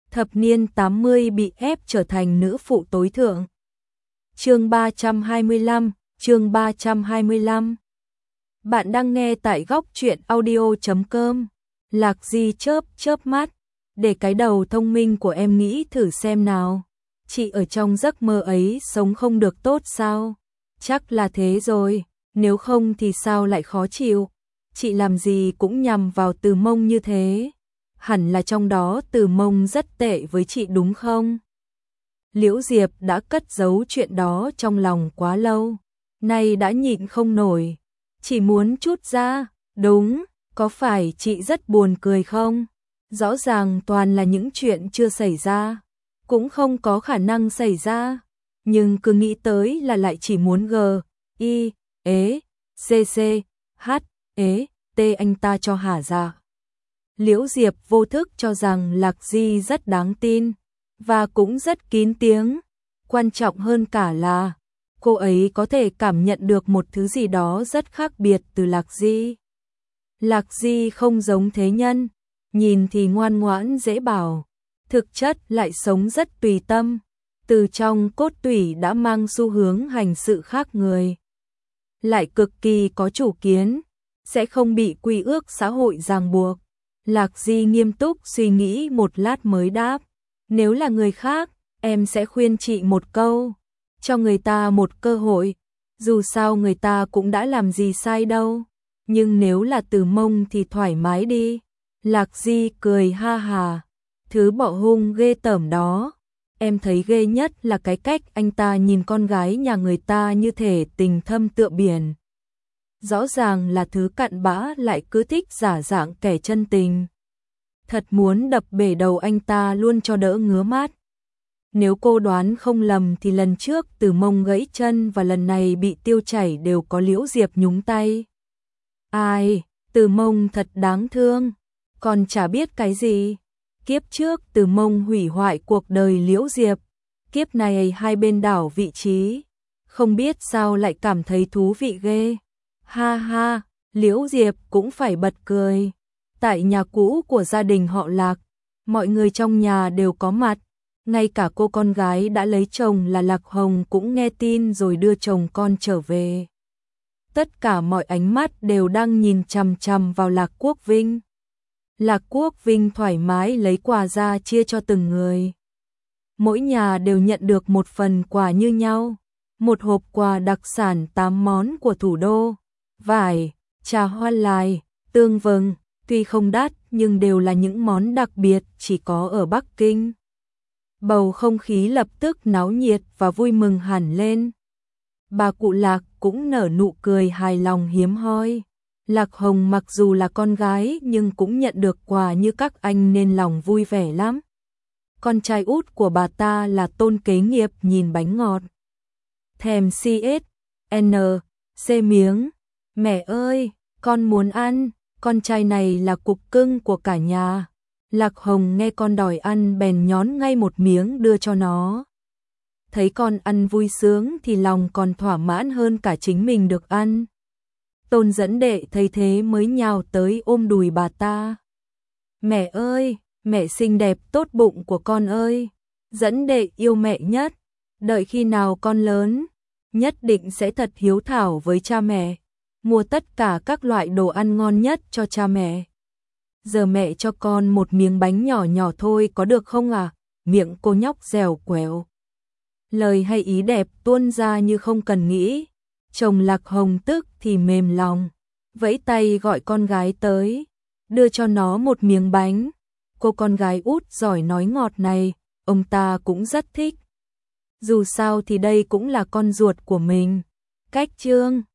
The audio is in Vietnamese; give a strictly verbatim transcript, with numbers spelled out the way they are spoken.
Thập niên tám mươi bị ép trở thành nữ phụ tối thượng. Chương ba trăm hai mươi lăm, chương ba trăm hai mươi lăm. Bạn đang nghe tại góc truyện audio chấm com. Lạc Di chớp chớp mắt, để cái đầu thông minh của em nghĩ thử xem nào. Chị ở trong giấc mơ ấy sống không được tốt sao? Chắc là thế rồi, nếu không thì sao lại khó chịu? Chị làm gì cũng nhằm vào Từ Mông như thế. Hẳn là trong đó Từ Mông rất tệ với chị đúng không? Liễu Diệp đã cất giấu chuyện đó trong lòng quá lâu, nay đã nhịn không nổi, chỉ muốn trút ra. Đúng, có phải chị rất buồn cười không? Rõ ràng toàn là những chuyện chưa xảy ra, cũng không có khả năng xảy ra, nhưng cứ nghĩ tới là lại chỉ muốn g, i, ế, c, c, h, ế, t anh ta cho hả dạ. Liễu Diệp vô thức cho rằng Lạc Di rất đáng tin, và cũng rất kín tiếng. Quan trọng hơn cả là, cô ấy có thể cảm nhận được một thứ gì đó rất khác biệt từ Lạc Di. Lạc Di không giống thế nhân, nhìn thì ngoan ngoãn dễ bảo, thực chất lại sống rất tùy tâm, từ trong cốt tủy đã mang xu hướng hành sự khác người. Lại cực kỳ có chủ kiến, sẽ không bị quy ước xã hội ràng buộc. Lạc Di nghiêm túc suy nghĩ một lát mới đáp, nếu là người khác, em sẽ khuyên chị một câu, cho người ta một cơ hội, dù sao người ta cũng đã làm gì sai đâu, nhưng nếu là Từ Mông thì thoải mái đi. Lạc Di cười ha hà, thứ bọ hung ghê tởm đó, em thấy ghê nhất là cái cách anh ta nhìn con gái nhà người ta như thể tình thâm tựa biển. Rõ ràng là thứ cặn bã lại cứ thích giả dạng kẻ chân tình. Thật muốn đập bể đầu anh ta luôn cho đỡ ngứa mắt. Nếu cô đoán không lầm thì lần trước Từ Mông gãy chân và lần này bị tiêu chảy đều có Liễu Diệp nhúng tay. Ai, Từ Mông thật đáng thương, còn chả biết cái gì. Kiếp trước Từ Mông hủy hoại cuộc đời Liễu Diệp, kiếp này hai bên đảo vị trí, không biết sao lại cảm thấy thú vị ghê. Ha ha, Liễu Diệp cũng phải bật cười. Tại nhà cũ của gia đình họ Lạc, mọi người trong nhà đều có mặt, ngay cả cô con gái đã lấy chồng là Lạc Hồng cũng nghe tin rồi đưa chồng con trở về. Tất cả mọi ánh mắt đều đang nhìn chằm chằm vào Lạc Quốc Vinh. Lạc Quốc Vinh thoải mái lấy quà ra chia cho từng người. Mỗi nhà đều nhận được một phần quà như nhau, một hộp quà đặc sản tám món của thủ đô. Vải, trà hoa lài, tương vừng, tuy không đắt nhưng đều là những món đặc biệt chỉ có ở Bắc Kinh. Bầu không khí lập tức náo nhiệt và vui mừng hẳn lên. Bà cụ Lạc cũng nở nụ cười hài lòng hiếm hoi. Lạc Hồng mặc dù là con gái nhưng cũng nhận được quà như các anh nên lòng vui vẻ lắm. Con trai út của bà ta là Tôn kế nghiệp nhìn bánh ngọt. Thèm xê ét, en, xê miếng. Mẹ ơi, con muốn ăn, con trai này là cục cưng của cả nhà. Lạc Hồng nghe con đòi ăn bèn nhón ngay một miếng đưa cho nó. Thấy con ăn vui sướng thì lòng còn thỏa mãn hơn cả chính mình được ăn. Tôn dẫn đệ thấy thế mới nhào tới ôm đùi bà ta. Mẹ ơi, mẹ xinh đẹp tốt bụng của con ơi, dẫn đệ yêu mẹ nhất, đợi khi nào con lớn, nhất định sẽ thật hiếu thảo với cha mẹ, mua tất cả các loại đồ ăn ngon nhất cho cha mẹ. Giờ mẹ cho con một miếng bánh nhỏ nhỏ thôi có được không à? Miệng cô nhóc dẻo quẹo. Lời hay ý đẹp tuôn ra như không cần nghĩ. Chồng Lạc Hồng tức thì mềm lòng, vẫy tay gọi con gái tới, đưa cho nó một miếng bánh. Cô con gái út giỏi nói ngọt này, ông ta cũng rất thích. Dù sao thì đây cũng là con ruột của mình. Cách chương